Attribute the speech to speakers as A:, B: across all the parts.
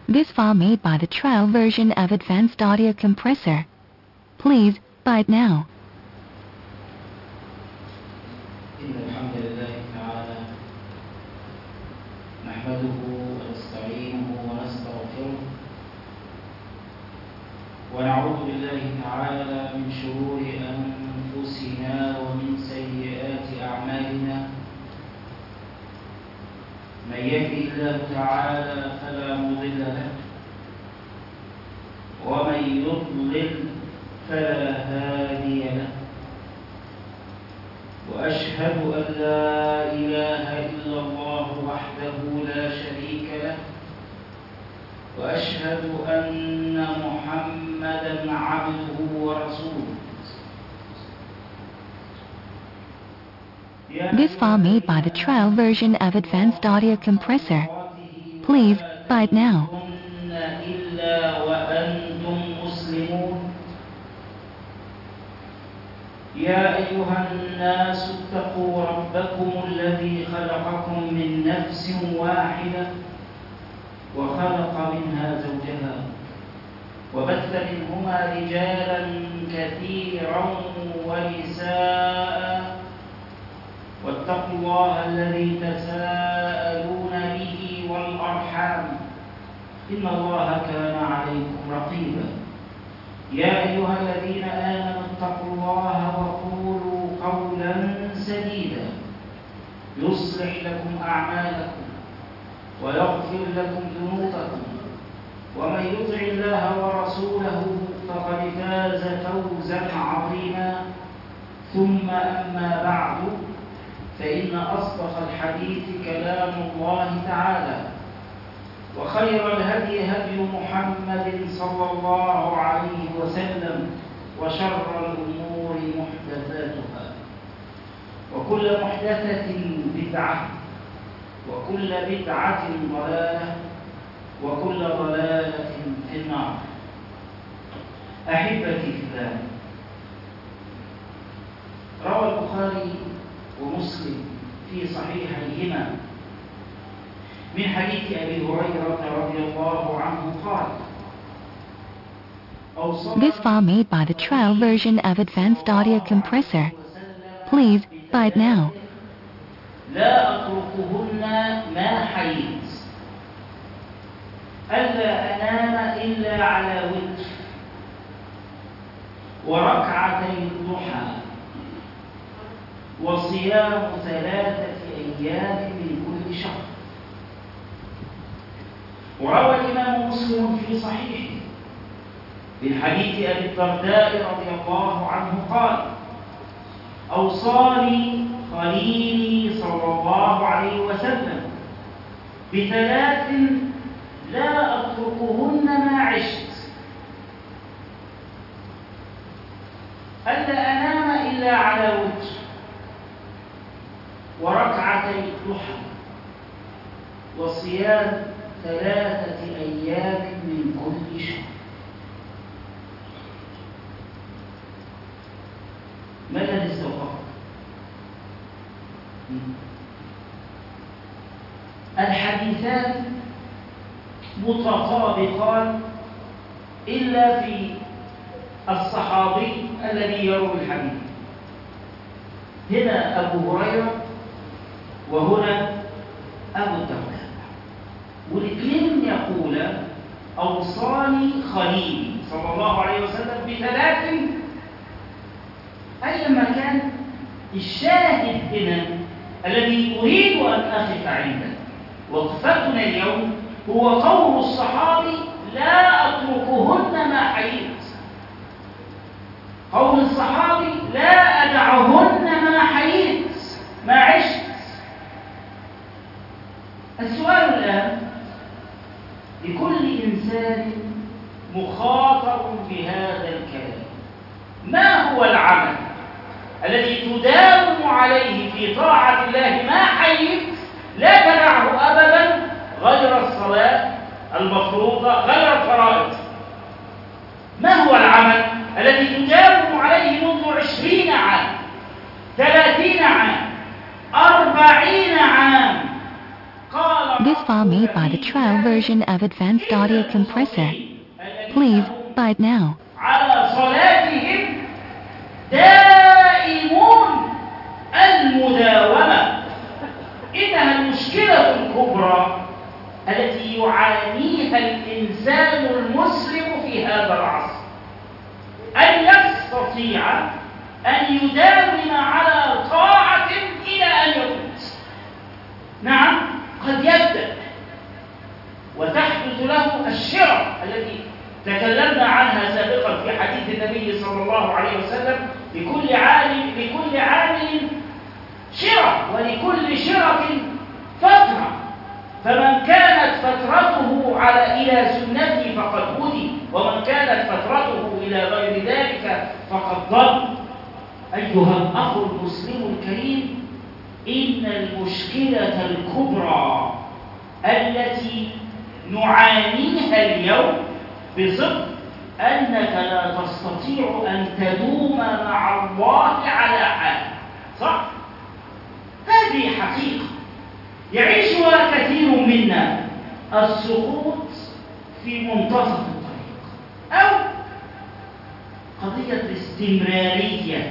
A: This file made by the trial version of Advanced Audio Compressor. Please buy it now.
B: إن الحمد لله تعالى نحمده ونستعينه ونستغفره ونعوذ بالله تعالى من شرور أنفسنا ومن سيئات أعمالنا. من يهده الله تعالى فلا مضل له ومن يضلل فلا هادي له. وأشهد أن لا إله إلا الله وحده لا شريك له وأشهد أن محمدًا عبده ورسوله.
A: This file made by the trial version of Advanced Audio Compressor. Please buy it now.
B: إلا وأنتم مسلمون. يا أيها الناس اتقوا ربكم الذي خلقكم من نفس واحدة وخلق منها زوجها وبث منهما رجالا كثيرا ونساء واتقوا الله الذي تساءلون به والأرحام إن الله كان عليكم رقيبا. يا أيها الذين آمنوا اتقوا الله وقولوا قولا سديدا يصلح لكم أعمالكم ويغفر لكم ذنوبكم ومن يطع الله ورسوله فقد فاز فوزا عظيما. ثم أما بعد فإن أصدق الحديث كلام الله تعالى وخير الهدي هدي محمد صلى الله عليه وسلم وشر الأمور محدثاتها وكل محدثة بدعة وكل بدعة ضلالة وكل ضلالة في النار. أحبتي في الله، روى البخاري ومسلم في صحيحيهما من حديث أبي هريرة رضي الله عنه قال:
A: This file made by the trial version of Advanced Audio Compressor. Please buy it now.
B: لا أتركهن ما حييت، ألا أنام إلا على وتر وركعتي الضحى وصيام 3 أيام من كل شهر. وروى الإمام مسلم في صحيحه من حديث أبي الدرداء رضي الله عنه قال: أوصاني خليلي صلى الله عليه وسلم ب3 لا أتركهن ما عشت، ألا أنام إلا على وتر وركعتي الضحى وصيام 3 أيام من كل شهر. ما الذي استوقفك؟ الحديثان متطابقان إلا في الصحابي الذي يروي الحديث. هنا أبو هريرة وهنا أبو الدرداء، والاثنين يقول: أوصاني خليلي صلى الله عليه وسلم ب3. أيما كان الشاهد هنا الذي أريد أن أقف عنده وقفتنا اليوم هو قول الصحابي: لا أتركهن ما حييت. قول الصحابي: لا أدعهن ما حييت، ما عشت. السؤال الآن لكل إنسان مخاطر بهذا الكلام: ما هو العمل الذي تداوم عليه في طاعة الله ما حييت لا تدعه أبدا غير الصلاة المفروضة، غير الفرائض؟ ما هو العمل الذي تداوم عليه منذ 20 عام، 30 عام، 40 عام؟
A: file made by the trial version of Advanced Audio Compressor. Please buy it now.
B: على صلاتهم دائمون المداومة. إنها المشكلة الكبرى التي يعانيها الإنسان المسلم في هذا العصر، أن يستطيع أن يداوم على طاعة إلى أن يموت. نعم، قد يبدأ وتحدث له الشرع التي تكلمنا عنها سابقا في حديث النبي صلى الله عليه وسلم: لكل عامل شرع ولكل شرع فترة، فمن كانت فترته إلى سنتي فقد هدي، ومن كانت فترته إلى غير ذلك فقد ضل. أيها الأخ المسلم الكريم، إن المشكلة الكبرى التي نعانيها اليوم بصدق أنك لا تستطيع أن تدوم مع الله على حال. صح؟ هذه حقيقة يعيشها كثير منا، السقوط في منتصف الطريق، أو قضية الاستمرارية،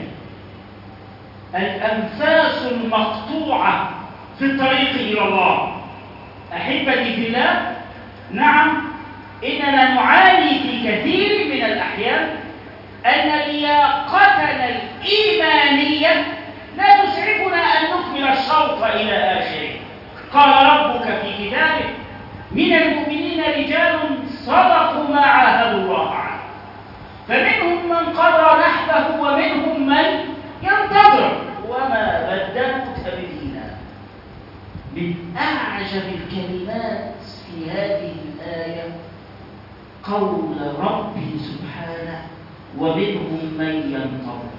B: الأنفاس المقطوعة في الطريق إلى الله. أحبتي في الله، نعم، إننا نعاني في كثير من الأحيان أن لياقتنا الإيمانية لا تسعفنا أن نكمل الشوط إلى آخره. قال ربك في كتابه: من المؤمنين رجال صدقوا ما عاهدوا الله عليه، فمنهم من قضى نحبه ومنهم من ينتظر وما بدلوا تبديلا. من أعجب الكلمات في هذه الآية قول ربي سبحانه: ومنهم من ينتظر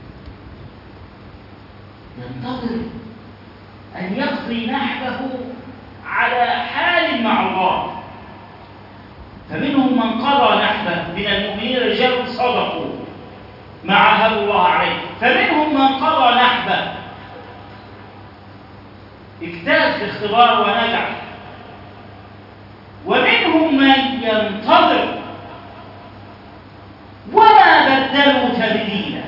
B: أن يقضي نحبه على حال مع الله. فمنهم من قضى نحبه، من المؤمنين رجال صدقوا ما عاهدوا الله عليه، فمنهم من قضى نحبه، اجتاز الاختبار ونجح، ومنهم من ينتظر وما بدلوا تبديلا.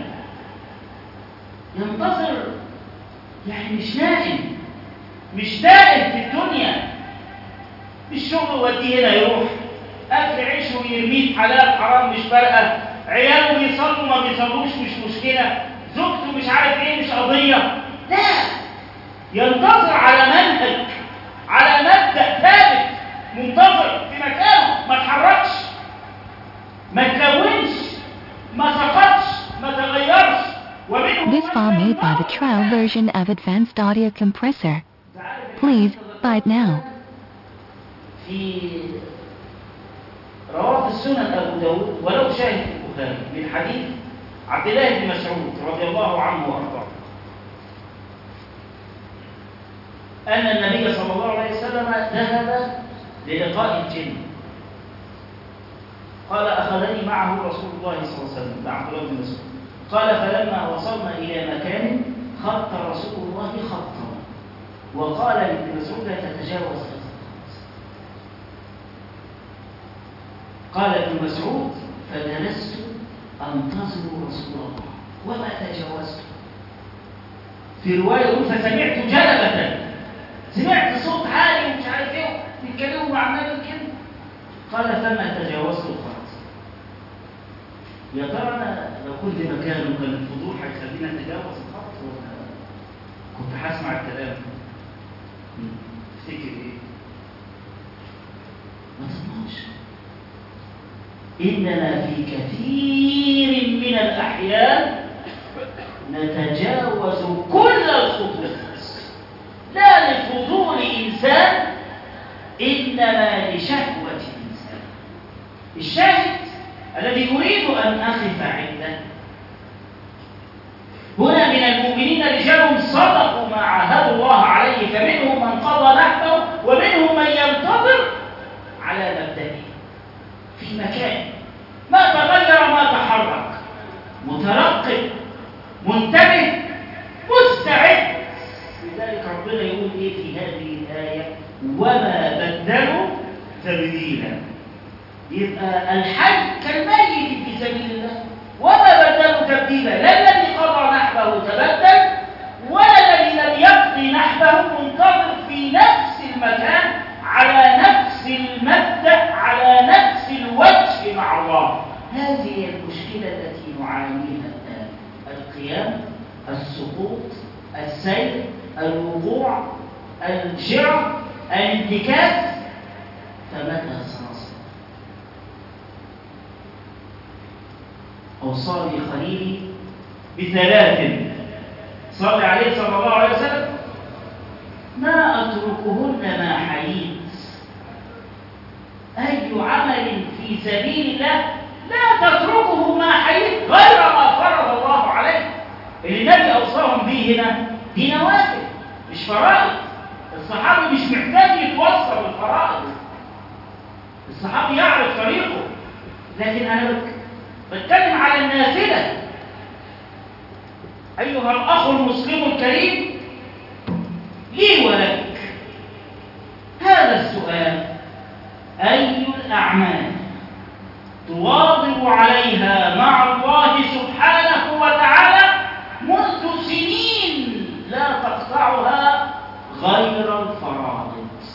B: ينتظر يعني مش نائم، مش تائه في الدنيا، الشغل وديه هنا يروح، اكل عيشه ويرميه، حلال حرام مش فارقه، عياله بيصلوا ما بيصلوش مش مشكله، زوجته مش عارف ايه مش قضيه. لا، ينتظر على منهج، على مبدأ ثابت، منتظر في مكانه، ما تحركش، ما تلونش، ما سقطش، ما تغيرش.
A: This file made by the trial version of Advanced Audio Compressor. Please buy it now.
B: في رواه السنن أبو داود ولو شاهد في البخاري من حديث عبد الله بن مسعود رضي الله عنه وأرضاه أن النبي صلى الله عليه وسلم ذهب للقاء الجن. قال: أخذني معه رسول الله صلى الله عليه وسلم، مع عبد الله بن مسعود. قال: فلما وصلنا إلى مكان خط رسول الله خطا، وقال لابن مسعود: لا تتجاوز هذا الخط. قال ابن مسعود: فجلست أنتظر رسول الله وما تجاوزت. في رواية يقول: فسمعت جلبة، سمعت صوت عالي ومش عارف ايه بيتكلموا مع النبي كده. قال: فما تجاوزت الخط. يا ترى انا لو كنت مكانه كان الفضول هيخليني اتجاوز الخط ولا كنت هسمع الكلام؟ تفتكر ايه؟ ما تضمنش. اننا في كثير من الاحيان نتجاوز كل الخطوط، لا لفضول انسان انما لشهوه انسان. الشاهد الذي أريد أن أقف عنده هنا: من المؤمنين رجال صدقوا ما عاهدوا الله عليه، فمنهم من قضى نحبه ومنهم من ينتظر على مبدئه. في مكان ما تغير ما تحرك، مترقب، منتبه، مستعد. لذلك ربنا يقول إيه في هذه الآية: وما فالحي كالميت في سبيل الله، وما بدلوا تبديلا، لا الذي قضى نحبه تبدل ولا الذي لم يقضي نحبه منتظر في نفس المكان على نفس المبدأ على نفس الوجه مع الله. هذه هي المشكلة التي نعانيها الآن: القيام، السقوط، السير، الوقوع، الجرع، الانتكاس. فمتى سنصل؟ أوصاني خليلي بثلاث صلى عليه صلى الله عليه وسلم: ما أتركهن ما حييت. أي عمل في سبيل الله لا تتركه ما حييت غير ما فرض الله عليه. اللي النبي أوصاهم به هنا دي نوافل مش فرائض. الصحابي مش محتاج يتوصل بالفرائض، الصحابي يعرف طريقه، لكن أنا بتكلم على النافلة. أيها الأخ المسلم الكريم، لي ولك هذا السؤال: أي الأعمال تواظب عليها مع الله سبحانه وتعالى منذ سنين لا تقطعها غير الفرائض؟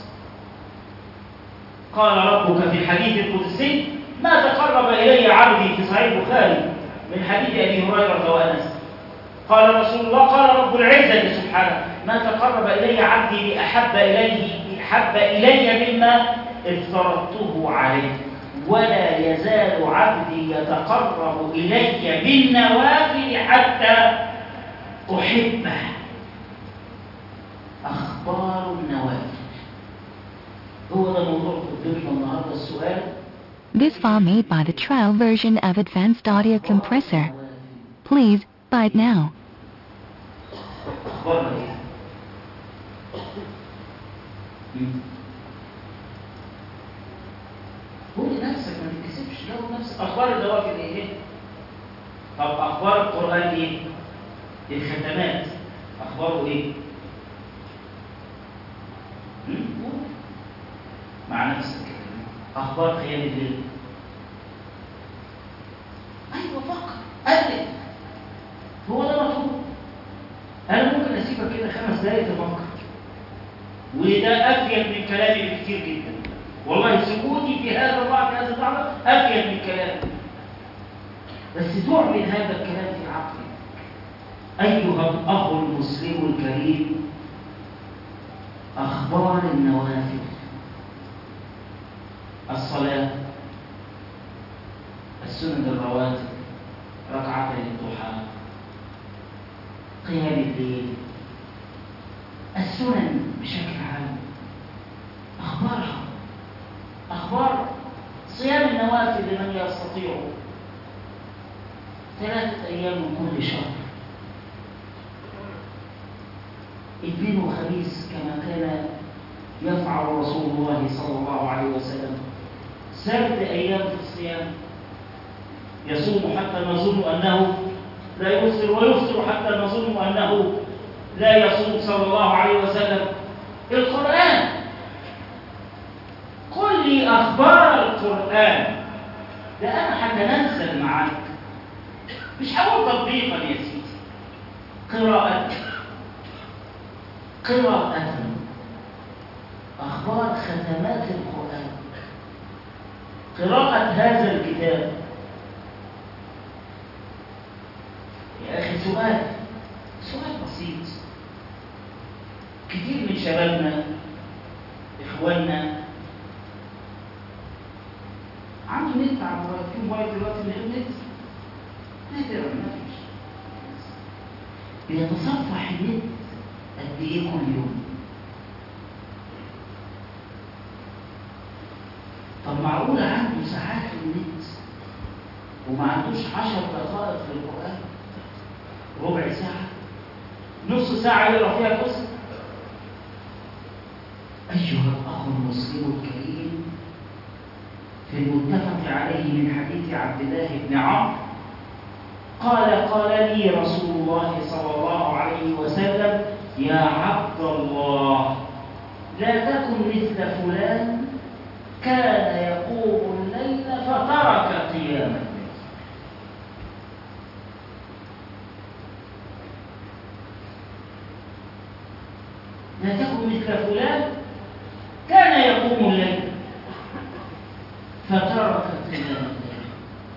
B: قال ربك في الحديث القدسي: ما تقرب إلي عبدي، في صحيح البخاري من حديث أبي هريرة وأنس. قال رسول الله: قال رب العزة سبحانه: ما تقرب إلي عبدي بأحب إلي مما افترضته عليه، ولا يزال عبدي يتقرب إلي بالنوافل حتى أحبه. أخبار النوافل هو ده موضوع قدامنا النهارده. السؤال:
A: This file made by the trial version of Advanced Audio Compressor. Please buy it now.
B: أخبارنا إيه؟ قول لنفسك، ما تكسبش، لو نفسك. أخبار النوافل إيه؟ طب أخبار القرآن إيه؟ الختمات أخباره إيه؟ مع نفسك. أخبار قيام الليل. أيوة، فكر، قلب. هو ده مطلوب. أنا ممكن أسيبك كده 5 دقايق تفكر، وده أفيد من كلامي بكتير جدا. والله سكوتي في هذا اللحظة أفيد من كلامي. بس تعمل هذا الكلام في عقلك. أيها الأخ المسلم الكريم، أخبار النوافل: الصلاة، السنن الرواتب، ركعتي الضحى، قيام الليل، السنن بشكل عام. أخبارها أخبار صيام النوافل لمن يستطيع 3 أيام من كل شهر، 2 وخميس كما كان يفعل رسول الله صلى الله عليه وسلم. 7 أيام في الصيام، يصوم حتى نظن أنه لا يفطر، ويفطر حتى نظن أنه لا يصوم صلى الله عليه وسلم. القرآن، قل لي أخبار القرآن. ده أنا هتنزل معاك، مش هقول تطبيقا يا سيدي، قراءة. أخبار ختمات القرآن، قراءة هذا الكتاب. يا أخي سؤال بسيط. كتير من شبابنا إخواننا عنده نت على الموبايل، في موبايل دلوقتي من غير نت نادرا ما فيش. بيتصفح النت قد إيه كل يوم؟ طب معقولة عنده ساعات في النت وما عندوش 10 دقائق في القرآن؟ ربع ساعة، نص ساعة يقرأ فيها قصة. أيها الأخ المسلم الكريم، في المتفق عليه من حديث عبد الله بن عمرو قال لي رسول الله صلى الله عليه وسلم: يا عبد الله، لا تكن مثل فلان كان يقوم الليل فترك قيام الليل. لا تكن مثل فلان كان يقوم الليل فترك قيام الليل.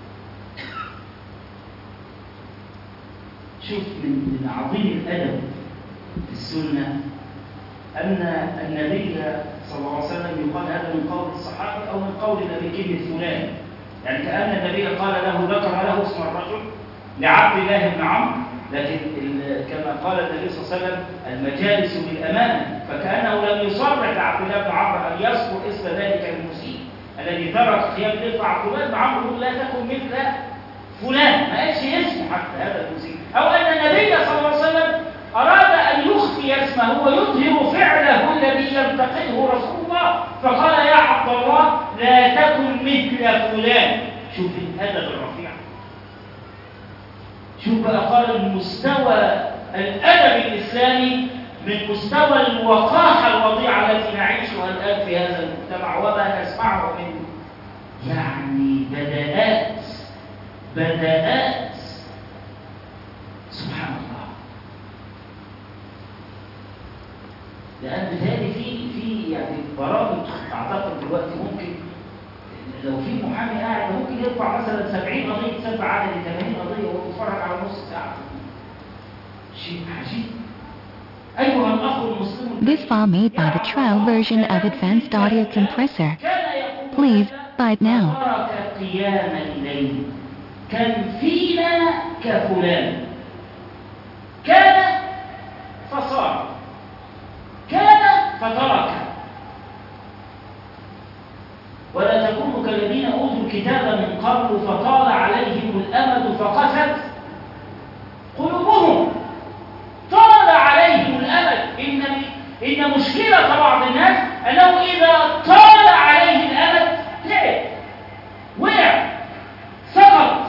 B: شوف من عظيم الأدب في السنة أن النبي صلى الله عليه وسلم يقال هذا من قول الصحابي أو من قول النبي كلمة فلان، يعني كأن النبي قال له ذكر له اسم الرجل لعبد الله بن عمرو، لكن كما قال النبي صلى الله عليه وسلم المجالس بالأمانة، فكأنه لم يصرح لعبد الله بن عمرو أن يذكر اسم ذلك المسيء الذي ترك قيام الليل. فعبد الله بن عمرو يقول لا تكن مثل فلان، ما قالش اسمه حتى هذا المسيء، أو أن النبي صلى الله عليه وسلم أراد أن يخفي اسمه ويظهر فعله الذي ينتقده رسول الله، فقال يا عبد الله لا تكن مثل فلان. شوف الأدب الرفيع، شوف بقى قال المستوى الأدب الإسلامي من مستوى الوقاحة الوضيعة التي نعيشها الآن في هذا المجتمع وما نسمعه من يعني بداءات سبحان الله. لأن بالتالي في يعني برامج أعتقد دلوقتي ممكن لو في محامي قاعد ممكن يرفع مثلا 70 قضية سبع عدد 80 قضية وهو بيتفرج على نص ساعة. شيء عجيب. أيها الأخ المسلم.
A: This file made by the trial version of Advanced Audio Compressor. Please buy it now.
B: ترك قيام الليل كان فينا كفلان، كان فصار، كان فترك. ولا تكونوا كالذين أوتوا الكتاب من قبل فطال عليهم الأمد فقست قلوبهم. طال عليهم الأمد. إن مشكلة بعض الناس أنه إذا طال عليه الأمد تعب، وقع، سقط.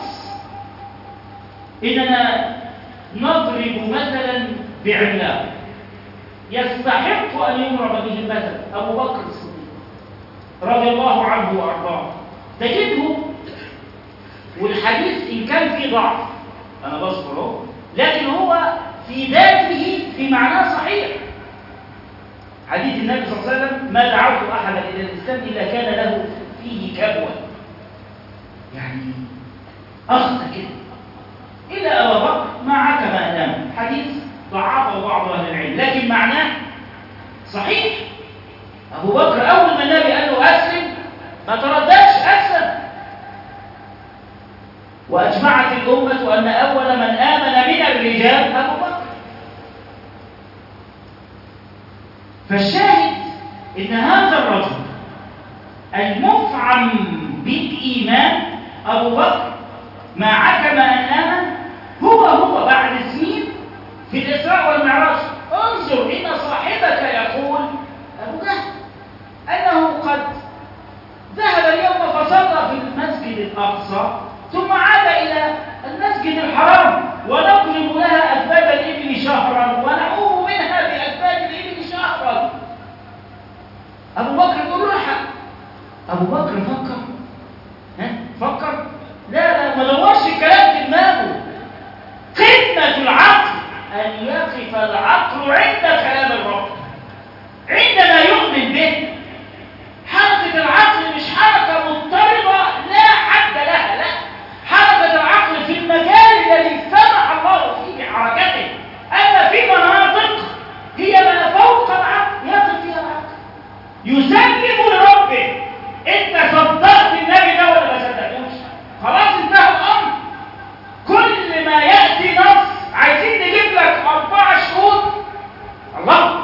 B: إننا نضرب مثلا بعملاق يستحق أن يضرب به المثل، أبو بكر الصديق رضي الله عنه وأرضاه. تجده والحديث إن كان فيه ضعف أنا بذكره، لكن هو في ذاته في معناه صحيح. حديث النبي صلى الله عليه وسلم ما دعوت أحدا إلى الإسلام إلا كان له فيه كبوة، يعني أخذ كده إلا أبا بكر معك ما نام. حديث ضعفه بعض أهل العلم لكن معناه صحيح. أبو بكر أول ما النبي قال له أسلم ما ترددش، أسلم. وأجمعت الأمة أن أول من آمن من الرجال أبو بكر. فالشاهد إن هذا الرجل المفعم بالإيمان أبو بكر ما عكم أن آمن هو بعد سنين في الإسراء والمعراج. انظر إن صاحبك يقول أبو جهل أنه قد ذهب اليوم فصلى في المسجد الأقصى ثم عاد إلى المسجد الحرام ونضرب لها أكباد الإبل شهرا ونعوم منها بأكباد الإبل شهرا. أبو بكر يقول له حق. أبو بكر فكر لا ما دورش الكلام في دماغه. قمة العقل أن يقف العقل عند كلام الرب عندما يؤمن به. حركة العقل مش حركة مضطربة لا حد لها، لا، حركة العقل في المجال الذي سمح الله فيه بحركته. أما في مناطق هي ما فوق العقل يقف فيها العقل يسلم لربه. أنت صدقت النبي ده ولا ما صدقتوش؟ خلاص انتهى الأمر. كل ما يأتي نص عايزين نجيب لك 4 شهود الله.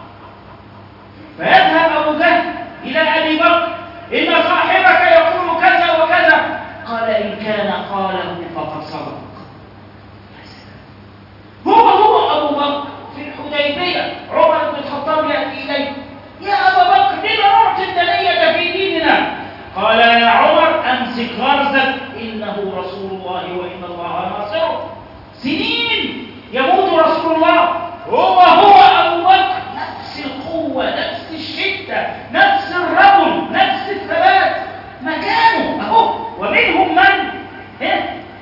B: فيذهب أبو جهل إلى أبي بكر إن صاحبك يقول كذا وكذا. قال إن كان قاله فقد صدق. هو أبو بكر في الحديبية عمر بن الخطاب يأتي إليه يا أبا بكر لما نعطي الدنية في ديننا؟ قال يا عمر أمسك غرزك إنه رسول الله وإن الله ناصره. سنين يموت رسول الله هو أبو بكر نفس القوة نفس الشدة نفس الرجل نفس الثبات مكانه أهو. ومنهم من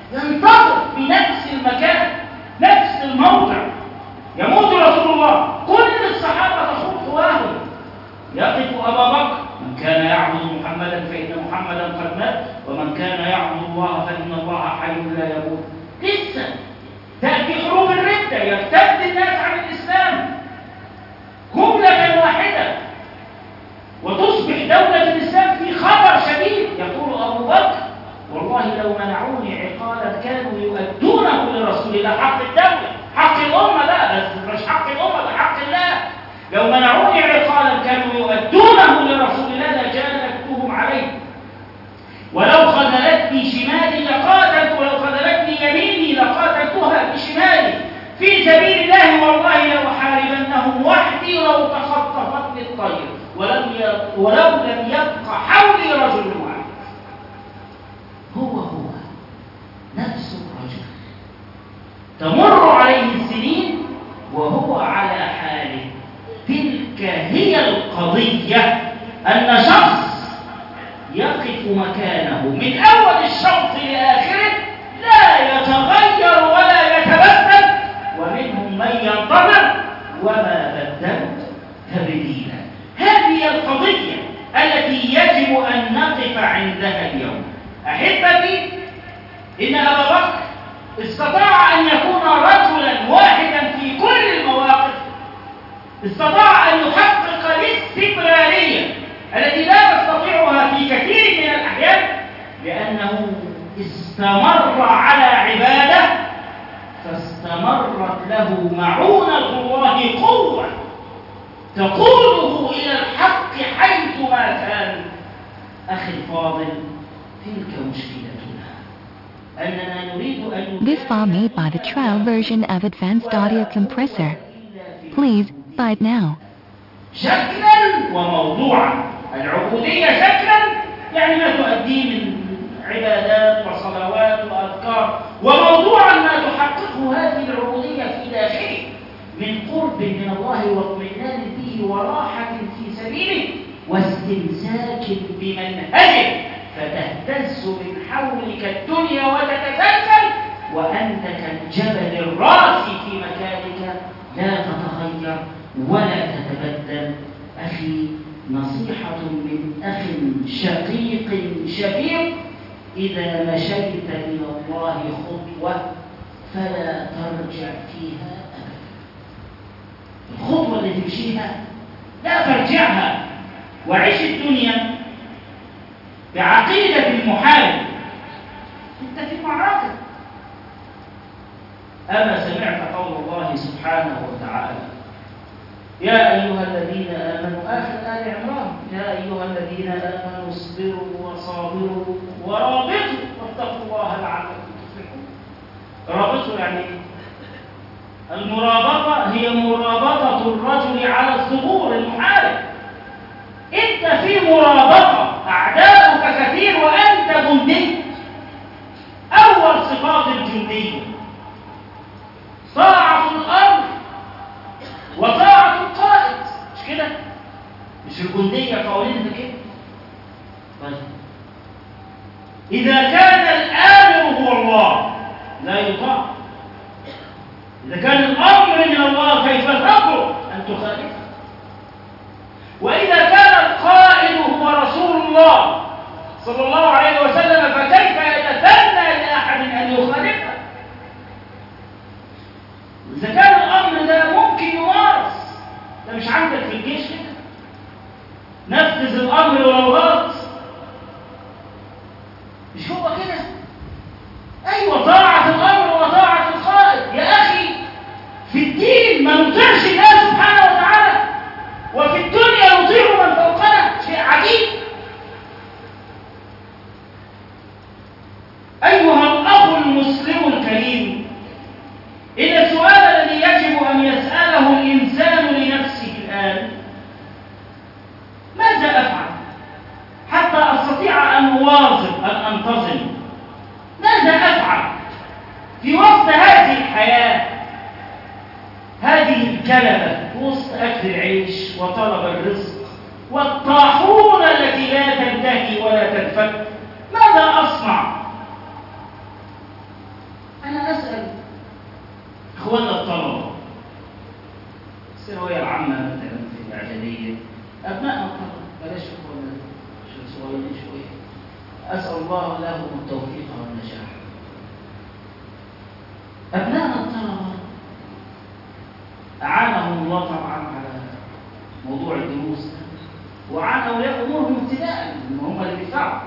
B: ينتظر في نفس المكان، نفس الموضع. يموت رسول الله، كل الصحابة تخوض حواهم. يقف أبا بكر: من كان يعبد محمدا فإن محمدا قد مات، ومن كان يعبد الله فإن الله حي لا يموت. لسه تأتي حروب الردة، يرتد الناس عن الإسلام جملة واحدة، وتصبح دولة الإسلام في خطر شديد. يقول أبو بكر: والله لو منعوني عقالا كانوا يؤدونه لرسول الله، حق الدولة، حق الأمة بقى، بس مش حق الأمة، ده حق الله. لو منعوني عقالا كانوا يؤدونه لرسول الله لجالدتهم عليه، ولو خذلتني شمالي لقاتلت، ولو خذلتني يميني لقاتلتها بشمالي في سبيل الله، والله لأحاربنهم وحدي لو تخطفتني الطير، ولو لم يبق حولي رجل واحد. هو نفس الرجل تمر عليه السنين وهو على حاله. تلك هي القضية، أن شخص يقف مكانه من أول الشوط لآخره، لا يتغير ولا يتبدل، ومنهم من ينتظر وما بدلت تبديلا. هذه القضية التي يجب أن نقف عندها اليوم. أحبتي، إن أبا بكر استطاع أن يكون رجلا واحدا في كل المواقف، استطاع أن يحقق الاستمرارية التي لا نستطيعها في كثير من الأحيان، لأنه استمر على عبادة فاستمرت له معونة الله قوة تقوده إلى الحق حيثما كان. أخي الفاضل، تلك مشكلتنا، أننا نريد أن
A: This file made by the trial version of Advanced Audio Compressor. Please buy it now.
B: شكلا وموضوعا. العبودية شكلا يعني ما تؤديه من عبادات وصلوات وأذكار، وموضوعا ما تحققه هذه العبودية في داخله من قرب من الله واطمئنان به وراحة في سبيله واستمساك بمنهجه، فتهتز من حولك الدنيا وتتزلزل وأنت كالجبل الراسي في مكانك لا تتغير ولا تتبدل. أخي، نصيحة من أخ شقيق شفيق: إذا مشيت إلى الله خطوة فلا ترجع فيها أبدا. الخطوة اللي تمشيها لا ترجعها، وعيش الدنيا بعقيدة المحارب. أنت في معركة. أما سمعت قول الله سبحانه وتعالى: يا أيها الذين آمنوا، آخر آل عمران: يا أيها الذين آمنوا اصبروا وصابروا ورابطوا واتقوا الله لعلكم تفلحون. رابطوا يعني المرابطة هي مرابطة الرجل على الثغور المحارب. أنت في مرابطة، أعداؤك كثير وأنت جندي. أول صفات الجندية طاعة الأمر وطاعة القائد، مش كده؟ مش الجندية قوانينها كده؟ طيب، إذا كان الآمر هو الله لا يطاع، إذا كان الأمر من الله كيف تقدر أن تخالفه؟ وإذا كان القائد هو رسول الله صلى الله عليه وسلم فكيف يتثنى لأحد أن يخالفه؟ إذا كان الأمر ده ممكن يمارس، ده مش عندك في الجيش كده، نفذ الأمر ولو غلط، مش هو كده؟ أيوة، طاعة الأمر وطاعة القائد. يا أخي، في الدين ما نطيعش الله سبحانه وتعالى، وفي الدنيا نطيع من فوقنا، شيء عجيب. أيها الأخ المسلم الكريم، إن السؤال الذي يجب أن يسأله الإنسان لنفسه الآن: ماذا أفعل حتى أستطيع أن أواظب، أن أنتظم؟ ماذا أفعل في وسط هذه الحياة، هذه الكلبة، وسط أكل العيش وطلب الرزق والطاحونة التي لا تنتهي ولا تنفك؟ ماذا أصنع؟ إخواننا الطلبة الثانوية العامة مثلا في الإعدادية، أبنائنا الطلبة، بلاش إخواننا صغيرين شوية، أسأل الله لهم التوفيق والنجاح. أبنائنا الطلبة أعانهم الله طبعا على موضوع الدروس، وعن أولياء أمورهم ابتداء، إن هم اللي بيدفعوا.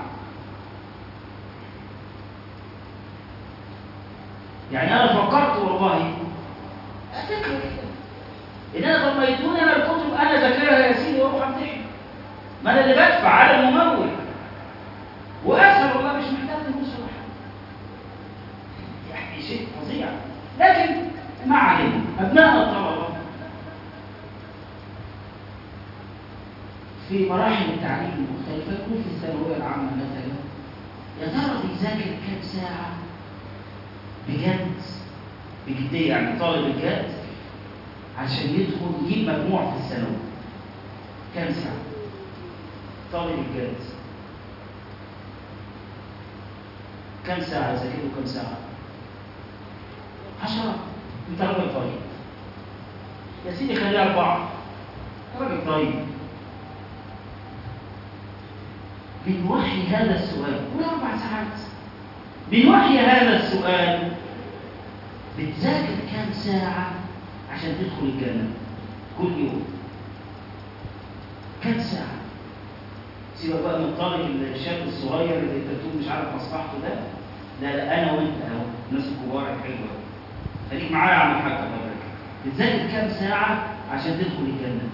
B: يعني أنا فكرت والله أفكر كده، إن أنا طب ما يدوني أنا الكتب أنا ذاكرها يا سيدي وأروح أمتحن، ما أنا اللي بدفع على الممول، وأسهل والله مش محتاج دروس ولا حاجة. يعني شيء فظيع. لكن ما علينا، أبنائنا الطلبة في مراحل التعليم المختلفة، يكون في الثانوية العامة مثلا، يا ترى بيذاكر كام ساعة بجد بجدية، يعني طالب الجد عشان يدخل يجيب مجموع في الثانوي؟ كام ساعة؟ طالب الجد كام ساعة يذاكره؟ كام ساعة؟ 10. انت راجل طيب يا سيدي، خليها 4. راجل طيب. بنوحي هذا السؤال، و4 ساعات بنوحي هذا السؤال، بتذاكر كام ساعة عشان تدخل الجنة كل يوم؟ كام ساعة؟ سيبك بقى من الطالب الشاب الصغير اللي انت بتقول مش عارف مصلحته ده، لا انا وانت اهو، الناس الكبار الحلوه، خليك معايا يا عم الحاج الله يبارك. بتذاكر كام ساعة عشان تدخل الجنة؟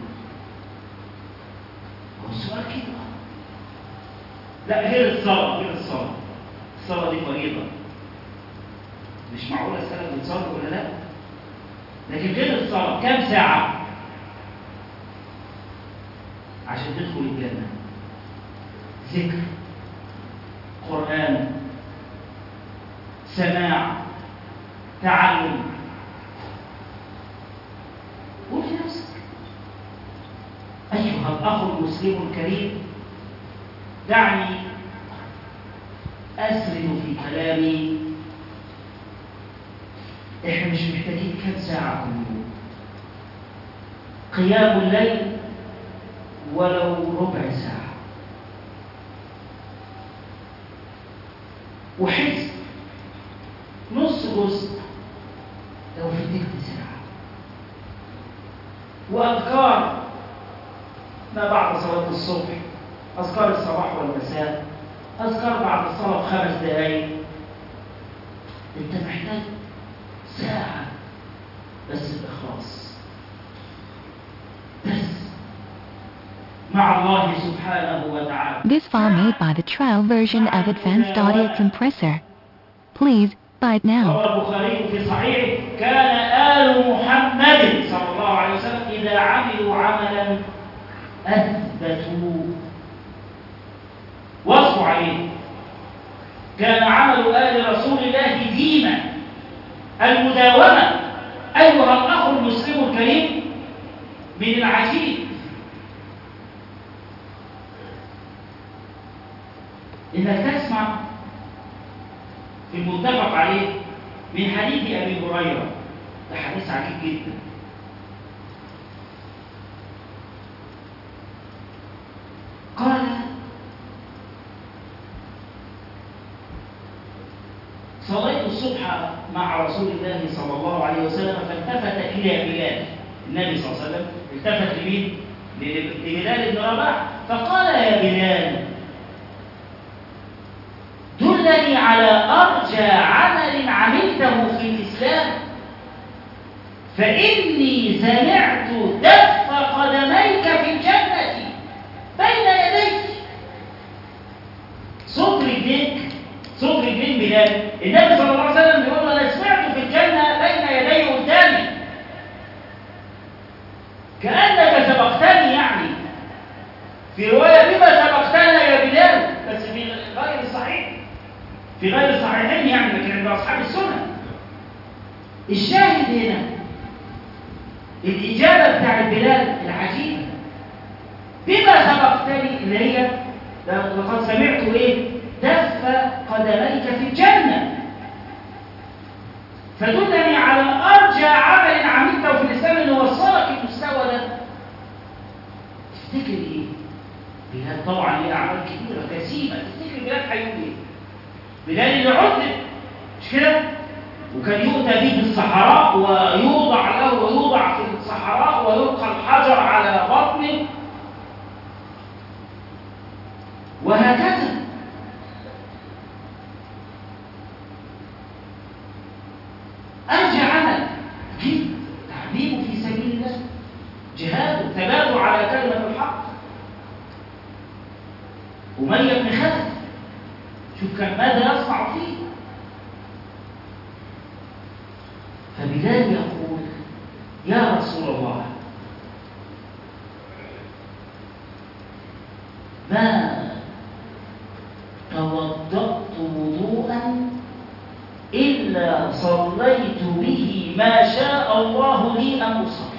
B: هو السؤال كده. لا، غير الصلاة، غير الصلاة. الصلاة دي فريضة، مش معقولة السلف بتصلي ولا لا؟ لكن غير الصلاة كام ساعة عشان تدخل الجنة؟ ذكر، قرآن، سماع، تعلم. قول لنفسك أيها الأخ المسلم الكريم، دعني أسرد في كلامي. إحنا مش محتاجين كم ساعة كل يوم، قيام الليل ولو ربع ساعة، وحزب نص جزء لو في تلت ساعة، وأذكار ما بعد صلاة الصبح، أذكار الصباح والمساء، أذكار بعد الصلاة ب5 دقايق. أنت محتاج ساعة بس الإخلاص، بس مع الله سبحانه وتعالى.
A: This file made by the trial version of Advanced Audio Compressor. Please buy it now.
B: روى البخاري في صحيحه: كان آل محمد صلى الله عليه وسلم إذا عملوا عملا أثبتوا، وصفوا عليه. كان عمل آل رسول الله ديما، المداومة. أيها الأخ المسلم الكريم، من العجيب إنك تسمع في المتفق عليه من حديث أبي هريرة، ده حديث عجيب جدا. قال: صليت الصبح مع رسول الله صلى الله عليه وسلم، فالتفت إلى بلال. النبي صلى الله عليه وسلم التفت لمين؟ لبلال بن رباح، فقال: يا بلال، دلني على أرجى عمل عملته في الإسلام، فإني سمعت دف قدميك في الجنة بين يديك. صوت رجلين بلال. النبي صلى الله عليه وسلم بيقول: أنا سمعت في الجنة بين يدي قدامي، كأنك سبقتني. يعني في رواية: بما سبقتنا يا بلال، بس في غير الصحيح، في غير الصحيحين يعني، لكن عند أصحاب السنة. الشاهد هنا الإجابة بتاع بلال العجيبة: بما سبقتني، اللي هي لقد سمعت إيه؟ دف قدميك في الجنة، فدلني على أرجى تفتكر ايه؟ بلال طبعا ليه اعمال كبيره كثيره، تفتكر بلال هيقول ايه؟ بلال اللي عذب مش كده؟ وكان يؤتى به في الصحراء ويوضع في الصحراء ويلقى الحجر على بطنه وهكذا. أرجى عمل أكيد تعذيبه في سبيل الله، جهاده، ثباته على كلمة الحق. أمية بن خلف شوف كان ماذا يصنع فيه. فبلال يقول يا رسول الله ما توضأت وضوءا إلا صليت به ما شاء الله لي أن أصلي.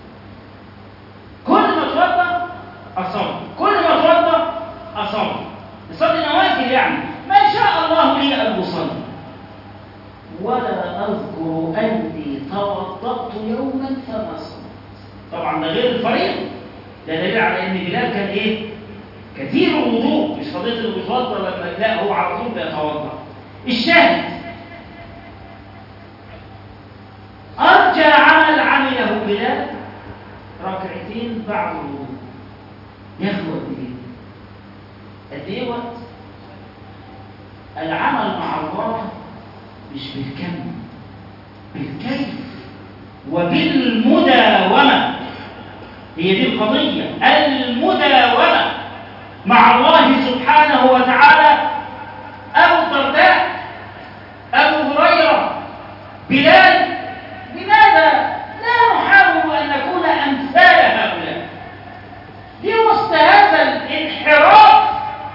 B: كل ما أتوضأ أصلي، كل ما أتوضأ أصلي، أصلي نوافل يعني ما شاء الله لي أن أصلي. ولا أذكر أني توضأت يوما فما صليت. طبعا ده غير الفريضة، ده دليل على أن بلال كان إيه؟ كثير الوضوء، مش قضية اللي بيتوضأ لما لا هو على طول بيتوضأ. الشاهد أرجى عمل عمله بلال ركعتين بعد الوضوء. ياخدوا قد إيه وقت؟ العمل مع الله مش بالكم، بالكيف وبالمداومة. هي دي القضية، المداومة مع الله سبحانه وتعالى. أبو الدرداء، أبو هريرة، بلال، لماذا لا نحاول أن نكون أمثال هؤلاء؟ في وسط هذا الانحراف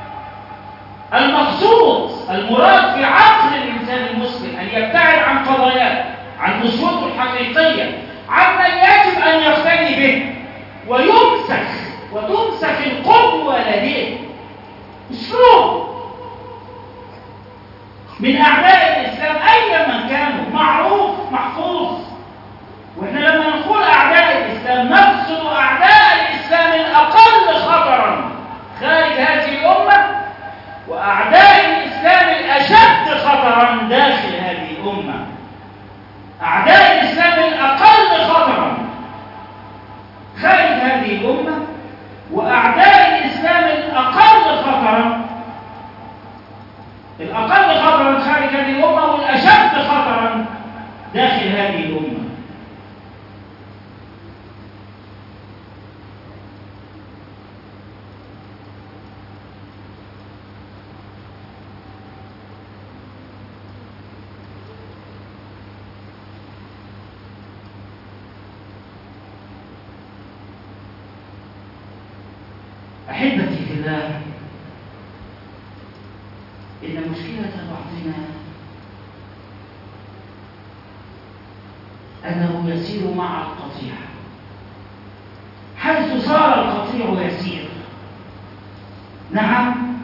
B: المقصود المراد في عقل الإنسان المسلم أن يبتعد عن قضاياه، عن أسوته الحقيقية، عمن يجب أن يقتدي به، وتمسك القدوة لديه. أسلوب من أعداء الإسلام أيا من كانوا معروف محفوظ. وإحنا لما نقول أعداء الإسلام نقصد أعداء الإسلام الأقل خطرا خارج هذه الأمة، وأعداء الإسلام الأشد خطرا داخل هذه الأمة. أعداء الإسلام الأقل خطرا خارج هذه الأمة، وأعداء الإسلام الأقل خطرا خارج هذه الأمة، والأشد خطرا داخل هذه الأمة. أحبتي في الله، إن مشكلة بعضنا أنه يسير مع القطيع، حيث صار القطيع يسير. نعم،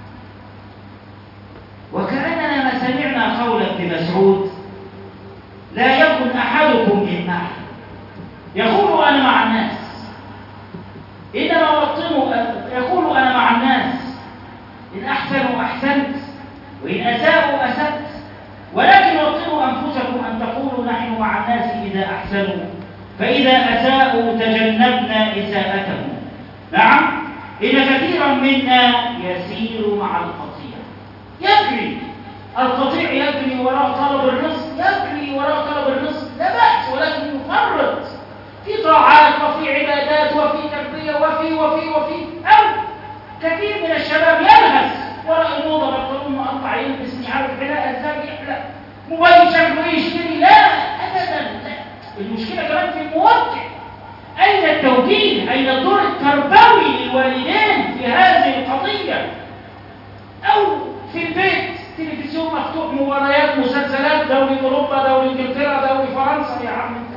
B: وكأننا ما سمعنا قول ابن مسعود: لا يكن أحدكم من معي يقول أنا مع الناس، إنما وطنوا يقول أنا مع الناس، إن أحسنوا أحسنت وإن أساءوا أسأت، ولكن وطنوا أنفسكم أن تقولوا نحن مع الناس إذا أحسنوا، فإذا أساءوا تجنبنا إساءتهم. نعم، إن كثيرا منا يسير مع القطيع، يجري القطيع، يجري وراء طلب الرزق، لا بأس، ولكن يفرط في طاعات وفي عبادات وفي تربية وفي أو كثير من الشباب يلهث وراء الموضة، بطلون مقطع، يلبس مش عارف حلاقة ازاي، يحلق موبايل شكله ايه يشتري. لا ابدا، لا. المشكلة كمان في الموجه. اين التوجيه؟ اين الدور التربوي للوالدين في هذه القضية؟ او في البيت تلفزيون مفتوح، مباريات، مسلسلات، دوري اوروبا، دوري انجلترا، دوري فرنسا، يا عم انت.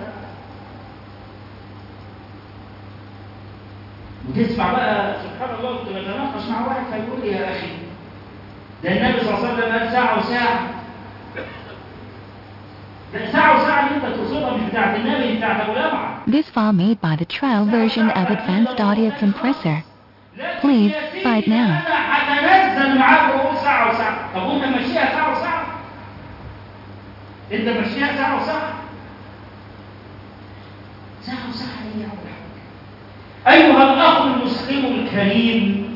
B: وتسمع بقى سبحان الله، كنت بتناقش مع واحد فيقول لي: يا اخي، ده النبي صلى الله عليه وسلم قال ساعة وساعة. ده ساعة وساعة اللي انت الصوره مش بتاعت النبي، دي بتاعت ابو لمعه.
A: This file made by the trial version of Advanced Audio Compressor. Please buy it now.
B: انا هتنزل معاك ربع ساعه وساعه. طب وانت ماشيها ساعه وساعه؟ انت ماشيها ساعه وساعه؟ ساعه وساعه ايه يا اول حاجه؟ ايها الاخ المسلم الكريم،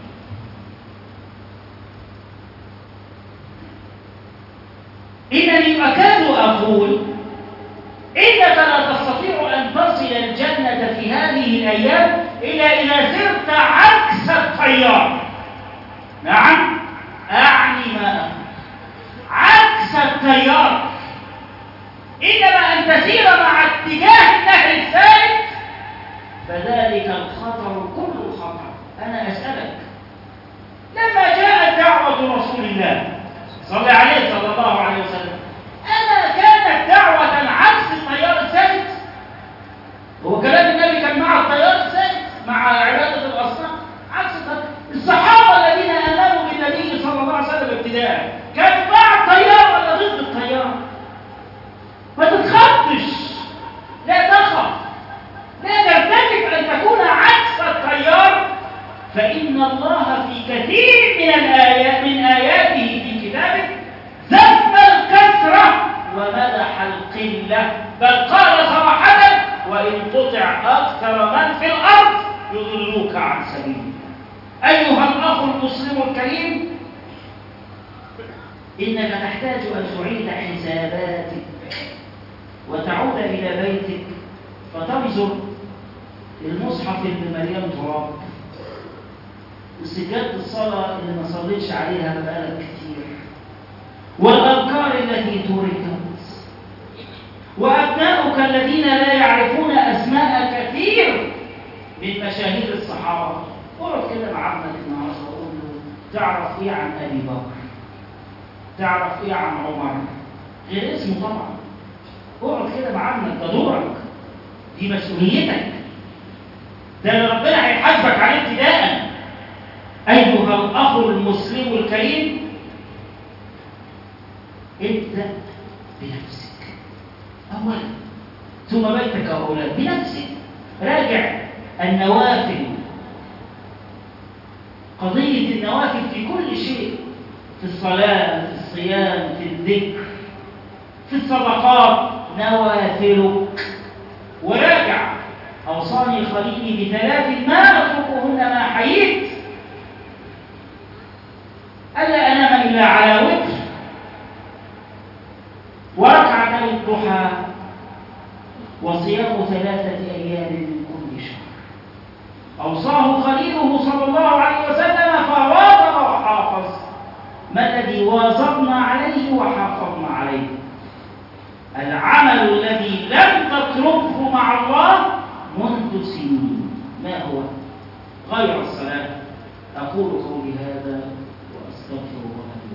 B: إنني أكاد أقول إنك لا تستطيع أن تصل الجنة في هذه الأيام إلا إذا سرت عكس التيار. نعم، أعني ما أقول عكس التيار. إنما أن تسير مع اتجاه النهر الثالث فذلك الخطر كل الخطر. أنا أسألك، لما جاءت دعوة رسول الله صلى عليه صلى الله عليه وسلم، أما كانت دعوة عكس التيار الثالث؟ هو كلام النبي كان مع التيار الثالث، مع عبادة الأصنام، عكس الصحابة الذين آمنوا بالنبي صلى الله عليه وسلم ابتداء كانوا مع التيار ولا ضد التيار؟ ما تتخطش، لا تخف، لا ترتكب أن تكون عكس التيار، فإن الله في كثير من آياته في كتابه ذم الكثرة ومدح القلة، بل قال صراحة: وإن تطع أكثر من في الأرض يضلوك عن سبيل الله. أيها الأخ المسلم الكريم، إنك تحتاج أن تعيد حساباتك وتعود إلى بيتك فتنظر المصحف اللي مليان تراب، وسجادة الصلاة اللي ما صليتش عليها بقالك كتير، والأذكار التي تركت، وأبناؤك الذين لا يعرفون أسماء كثير من مشاهير الصحابة. اقعد كده مع ابنك النهارده وقول له: تعرف إيه عن أبي بكر؟ تعرف إيه عن عمر؟ غير اسمه طبعا. اقعد كده مع ابنك، ده دورك، دي مسؤوليتك، ده اللي ربنا هيحاسبك عليه ابتداءً. أيها الأخ المسلم الكريم، ابدأ بنفسك أولا، ثم بيتك وأولادك. بنفسك راجع النوافل، قضية النوافل في كل شيء، في الصلاة، في الصيام، في الذكر، في الصدقات، نوافلك. وراجع: أوصاني خليلي بثلاث ما أتركهن ما حييت: ألا أنام إلا على وتر، وركعتي الضحى، وصيام 3 أيام من كل شهر. أوصاه خليله صلى الله عليه وسلم فواظب وحافظ. ما الذي واظبنا عليه وحافظنا عليه؟ العمل الذي لم تتركه مع الله منذ سنين. ما هو؟ غير الصلاة. أقول قولي هذا وأستغفر الله لي.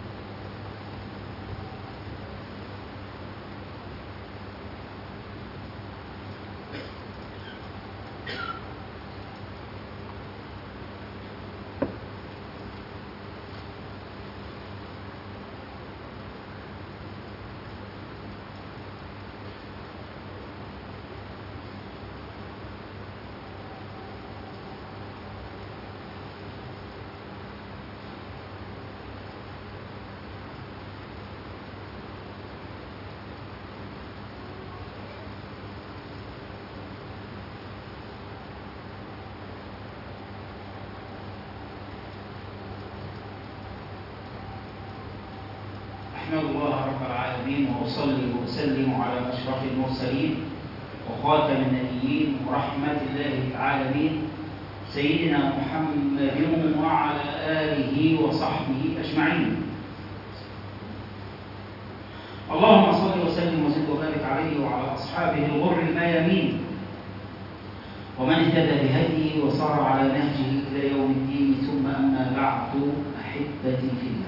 B: أحمد الله رب العالمين، وأصلي وأسلم على أشرف المرسلين وخاتم النبيين ورحمة الله العالمين سيدنا محمد وعلى آله وصحبه أجمعين. اللهم صل وسلم وزد وبارك عليه وعلى أصحابه الغر الميامين ومن اهتدى بهديه وصار على نهجه إلى يوم الدين. ثم أما بعد، أحبتي في الله،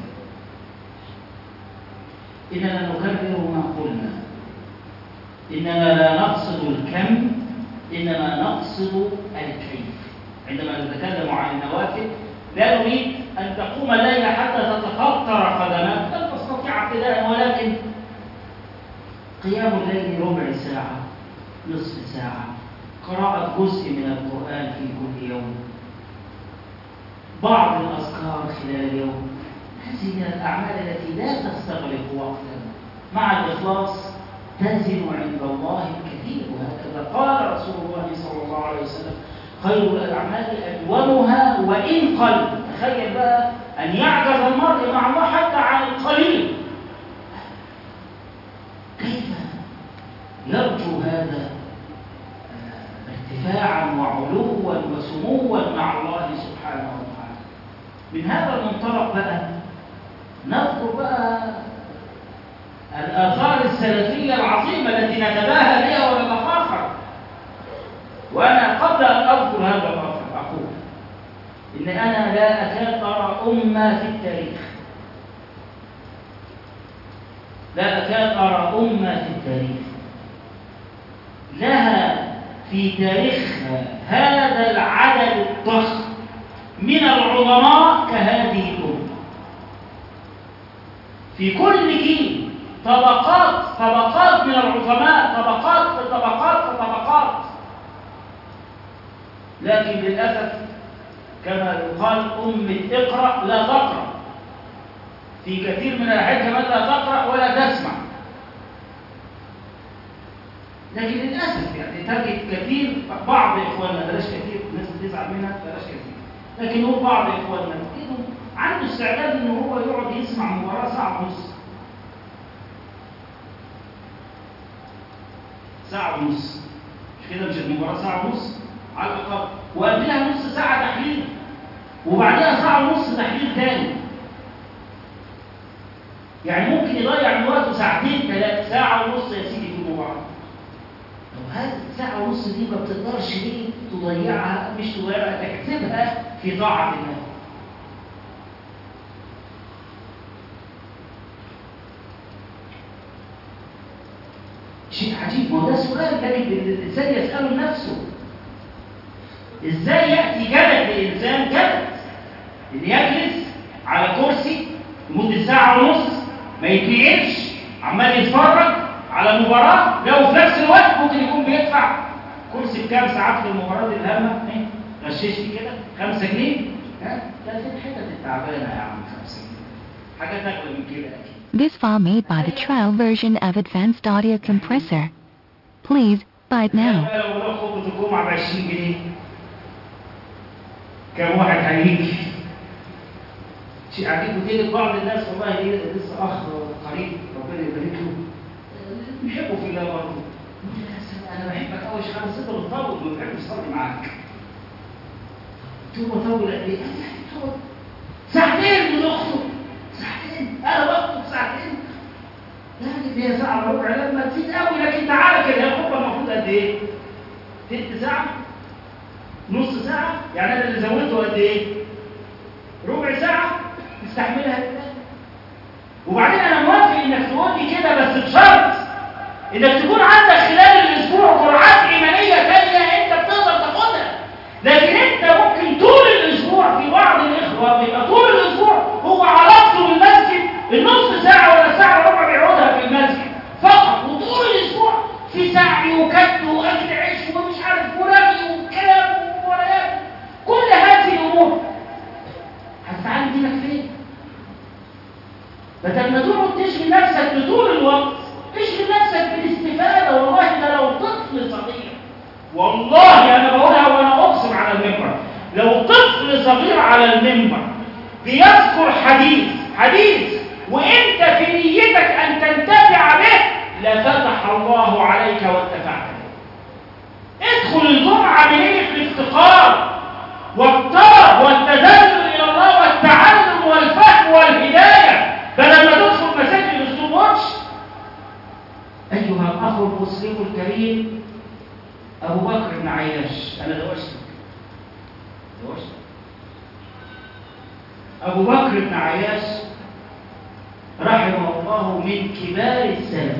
B: إننا نكرر ما قلنا: إننا لا نقصد الكم، إنما نقصد الكيف. عندما نتكلم عن النوافل لا نريد أن تقوم الليلة حتى تتقطر قدماك، لن تستطيع ابتداء، ولكن قيام الليل ربع ساعة، نصف ساعة، قراءة جزء من القرآن في كل يوم، بعض الأذكار خلال اليوم. هذه من الأعمال التي لا تستغرق وقتا، مع الإخلاص تزن عند الله الكثير. وهكذا قال رسول الله صلى الله عليه وسلم: خير الأعمال أدومها وإن قل. تخيل بقى أن يعجز المرء مع الله حتى عن القليل، كيف يرجو هذا ارتفاعا وعلوا وسموا مع الله سبحانه وتعالى؟ من هذا المنطلق بقى نذكر بقى الآثار السلفية العظيمة التي نتباهى بها ونتفاخر. وأنا قبل أن أذكر هذا الأثر أقول إن أنا لا أكاد أرى أمة في التاريخ، لا أكاد أرى أمة في التاريخ لها في تاريخها هذا العدد الضخم من العظماء كهذه الأمة. في كل جيل طبقات من العظماء، طبقات. لكن للأسف كما يقال أمة اقرأ لا تقرأ، في كثير من الأحيان كمان لا تقرأ ولا تسمع. لكن للأسف يعني تجد كثير، بعض إخواننا، بلاش كثير الناس بتزعل منها، بلاش كثير، لكن هو بعض إخواننا عنده استعداد إنه هو يقعد يسمع مباراة ساعة ونص، ساعة ونص، مش كده؟ مش المباراة ساعة ونص على الأقل، وقبلها نص ساعة تحليل، وبعدها ساعة ونص تحليل تاني. يعني ممكن يضيع من وقته ساعتين ثلاثة، ساعة ونص يا سيدي في المباراة. طب هذه الساعة ونص دي ما بتقدرش ليه تضيعها؟ مش تضيعها، تحسبها في طاعة الله. شيء عجيب. ما هو ده سؤال لكن الإنسان يسأله لنفسه: إزاي يأتي جلد لإنسان جلد إن يجلس على كرسي لمدة ساعة ونص ما يتنقلش، عمال يتفرج على المباراة، لو في نفس الوقت ممكن يكون بيدفع كرسي بكام ساعات في المباراة الهامة؟ غششني كده 5 جنيه؟ ها؟ ده في الحتت التعبانة يا عم 5 جنيه، حاجات أغلى من كده أكيد.
A: This file made by the trial version of Advanced Audio Compressor. Please buy it now.
B: لو خطبة الجمعة ب 20 جنيه كم واحد هيجي؟ شيء عجيب. وتجد بعض الناس والله لسه أخ قريب ربنا يبارك له بيحبه في الله برضه، أنا بحبك أوي يا شيخ، بس أنت بتطول ما بحبش أصلي معاك. قلت له بطول قد إيه؟ ساعتين بنخطب، ساعتين، أنا بخطب ساعتين، يعني هي ساعة وربع لما تزيد قوي، لكن تعالى كده هي الخطبة المفروض قد إيه؟ تلت ساعة؟ نص ساعة؟ يعني أنا اللي زودته قد إيه؟ ربع ساعة؟ تستحملها كده؟ وبعدين أنا موافق إنك تقول لي كده، بس بشرط إنك تكون عندك خلال الأسبوع جرعات إيمانية تانية أنت بتقدر تاخدها. لكن أنت ممكن طول الأسبوع، في بعض الإخوة بيبقى طول الأسبوع هو علاقته بالمسجد النص ساعة ولا ساعة وربع بيقعدها في المسجد فقط، وطول الأسبوع في سعي وكد وأكل عيش ومش عارف ورمي وكلام ومباريات. كل هذه الأمور هتتعلم دينك فين؟ بدل ما تقعد تشغل نفسك بطول الوقت، اشغل نفسك بالاستفادة. والله ده لو طفل صغير، والله أنا بقولها وأنا أقسم على المنبر، لو طفل صغير على المنبر بيذكر حديث وانت في نيتك ان تنتفع به لفتح الله عليك وانتفعت به. ادخل الجمعة بنية الافتقار والطلب والتذلل الى الله والتعلم والفهم والهداية، بدل ما تدخل مساجد الاسلوب واتش. ايها الاخ المسلم الكريم، ابو بكر بن عياش، انا دوشتك ابو بكر بن عياش رحمه الله من كبار السلف،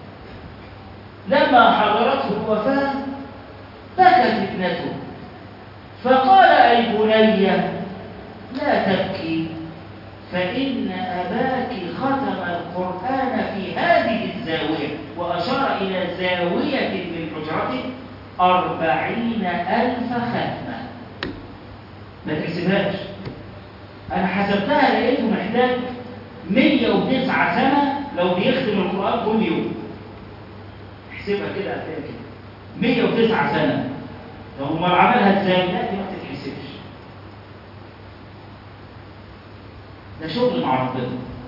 B: لما حضرته الوفاة بكت ابنته فقال: أي بني لا تبكي، فإن أباك ختم القرآن في هذه الزاوية، وأشار زاوية من حجرته 40,000 ختمة. ما تحسبهاش، أنا حسبتها لقيته محتاج 109 سنة لو بيختم القرآن كل يوم. احسبها كده هتلاقي كده 109 سنة. لو امال عملها ازاي؟ لا دي ما تتحسبش، ده شغل مع ربنا.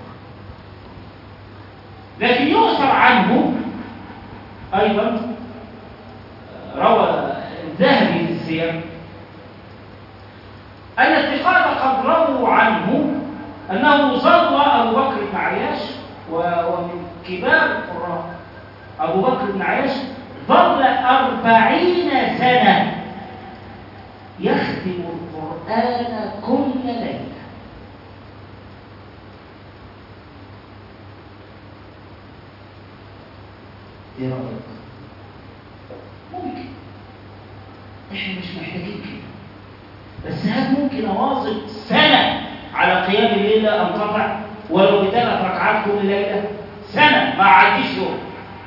B: لكن يؤثر عنه أيضا، روى الذهبي في السير أن الثقات قد رووا عنه أنه صلى أبو بكر بن عياش، ومن كبار القراء أبو بكر بن عياش ظل 40 سنة يختم القرآن كل ليلة. ايه رأيك؟ ممكن احنا مش محتاجين كده، بس هل ممكن اواظب سنة على قيام الليلة انقطع ولو ب3 ركعات كل ليلة؟ سنة ما عديش يوم.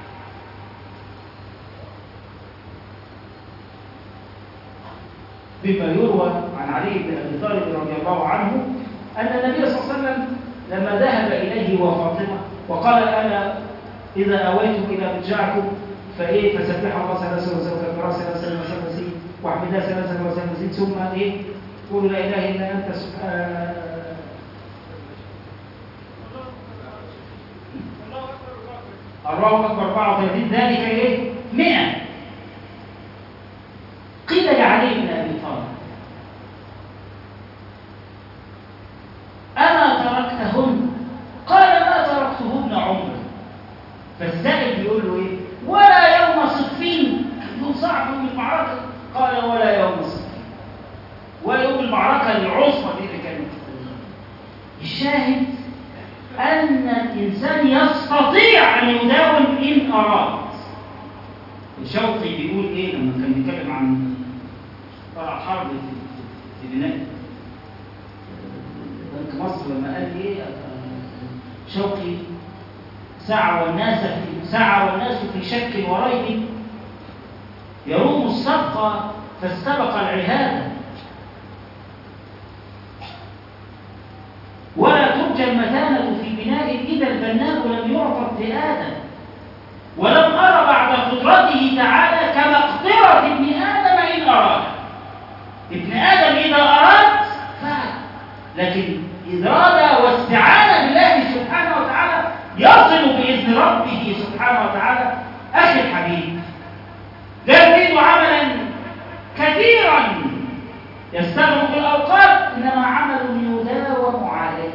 B: بما يروى عن علي بن ابي طالب رضي الله عنه ان النبي صلى الله عليه وسلم لما ذهب اليه وفاطمه وقال انا اذا اويتم الى مضجعكم فسبح الله 33 وكبر 33 واحمدها 33 ثم قولوا لا اله الا انت الله اكبر 34 ذلك 100. قيل لعلي بن ابي طالب اما تركتهن؟ قال ما تركتهن عمري. فالسائل بيقول له ولا يوم صفين؟ يوم صعب يوم المعركه. قال ولا يوم صفين، ولا يوم المعركه العظمى دي اللي كانت. الشاهد ان الانسان يستطيع ان يداوم ان اراد. الشوقي بيقول لما كان بيتكلم عن طلع حرب في بناء بنك مصر، لما قال شوقي سعى والناس في شك وريب يروم الصفقة فاستبق العهادة، ولا ترجى المتانة في بناء إذا البناء لم يعطى ابتئادا، ولم أرى بعد قدرته تعالى كمقدرة ابن آدم إن أراد. ابن آدم إذا أراد فعل، لكن إرادة واستعانة بالله سبحانه وتعالى يصل بإذن ربه سبحانه وتعالى. أخي الحبيب، لا يريد عملا كثيرا يستغرق الأوقات، إنما عمل يداوم عليه.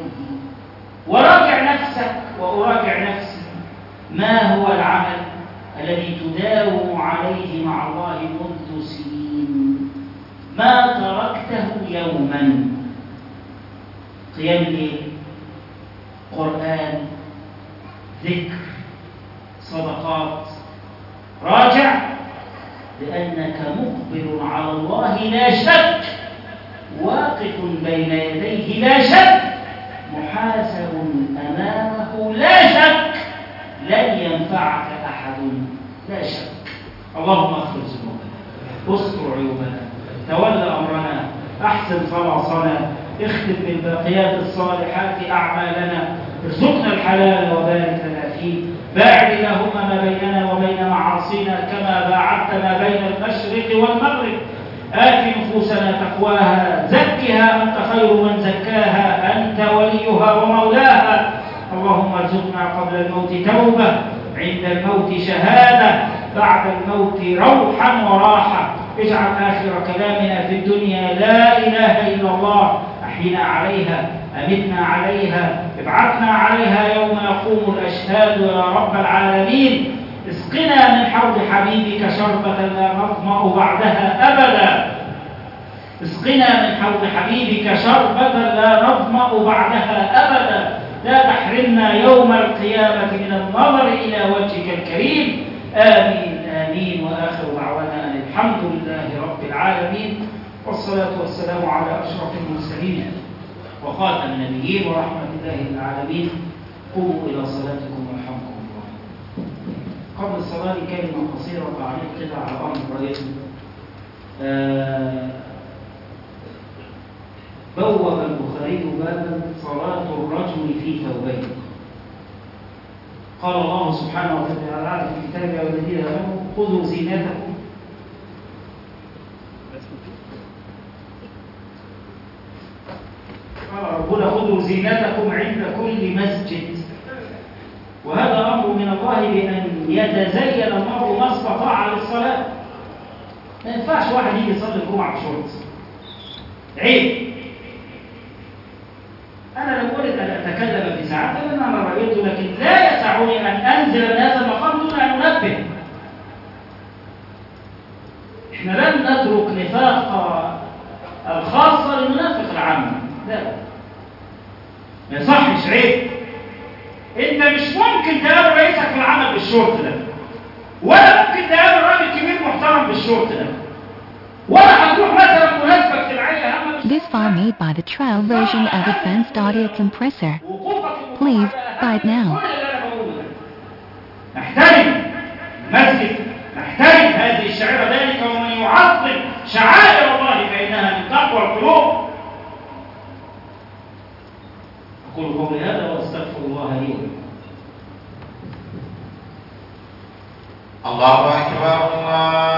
B: وراجع نفسك وأراجع نفسي، ما هو العمل الذي تداوم عليه مع الله منذ سنين ما تركته يوما؟ قيام الليل، قرآن، ذكر، صدقات. راجع، لأنك مقبل على الله لا شك، واقف بين يديه لا شك، محاسب أمامه لا شك، لن ينفعك أحد لا شك. اللهم اغفر ذنوبنا، استر عيوبنا، تولى أمرنا، أحسن خلاصنا، اختم بالباقيات الصالحات أعمالنا، ارزقنا الحلال وبارك لنا فيه، باعد اللهم ما بيننا وبين معاصينا كما باعدت ما بين المشرق والمغرب. آت نفوسنا تقواها، زكها أنت خير من زكاها، أنت وليها ومولاها. اللهم ارزقنا قبل الموت توبة، عند الموت شهادة، بعد الموت روحا وراحة. اجعل آخر كلامنا في الدنيا لا إله إلا الله. أحينا عليها، أمتنا عليها، ابعثنا عليها يوم يقوم الأشهاد يا رب العالمين. اسقنا من حوض حبيبك شربة لا نظمأ بعدها أبدا. اسقنا من حوض حبيبك شربة لا نظمأ بعدها أبدا. لا تحرمنا يوم القيامة من النظر إلى وجهك الكريم. آمين آمين. وآخر دعوانا أن الحمد لله رب العالمين، والصلاة والسلام على أشرف المرسلين وخاتم النبيين ورحمة الله للعالمين. قوموا إلى صلاتكم ورحمكم الله. قبل الصلاة كلمة قصيرة وتعليق كده على أمر رأيته. بوب البخاري بابا صلاة الرجل في ثوبين. قال الله سبحانه وتعالى في كتابه: والذين آمنوا خذوا زينتكم قال ربنا: خذوا زينتكم عند كل مسجد. وهذا أمر من الله بأن يتزين المرء ما استطاع للصلاة. ما ينفعش واحد يجي يصلي الجمعة بشورت، عيب. أنا لو قلت أن أتكلم في ساعات لأن أنا رأيته، لكن لا يسعني أن أنزل من هذا المقام دون أن أنبه. إحنا لن نترك نفاق الخاصة للمنافق العام، لا، ما يصحش، عيب. أنت مش ممكن تقابل رئيسك في العمل بالشورت ده، ولا ممكن تقابل راجل كبير محترم بالشورت ده، ولا هتروح مثلا مناسبة اجتماعية هامة.
A: This file made by the trial version of Advanced Audio Compressor. Please buy it now.
B: نحترم المسجد، نحترم هذه الشعيرة، ذلك ومن يعظم شعائر الله فإنها من تقوى القلوب. أقول قولي هذا وأستغفر الله لي ولكم.
C: الله أكبر الله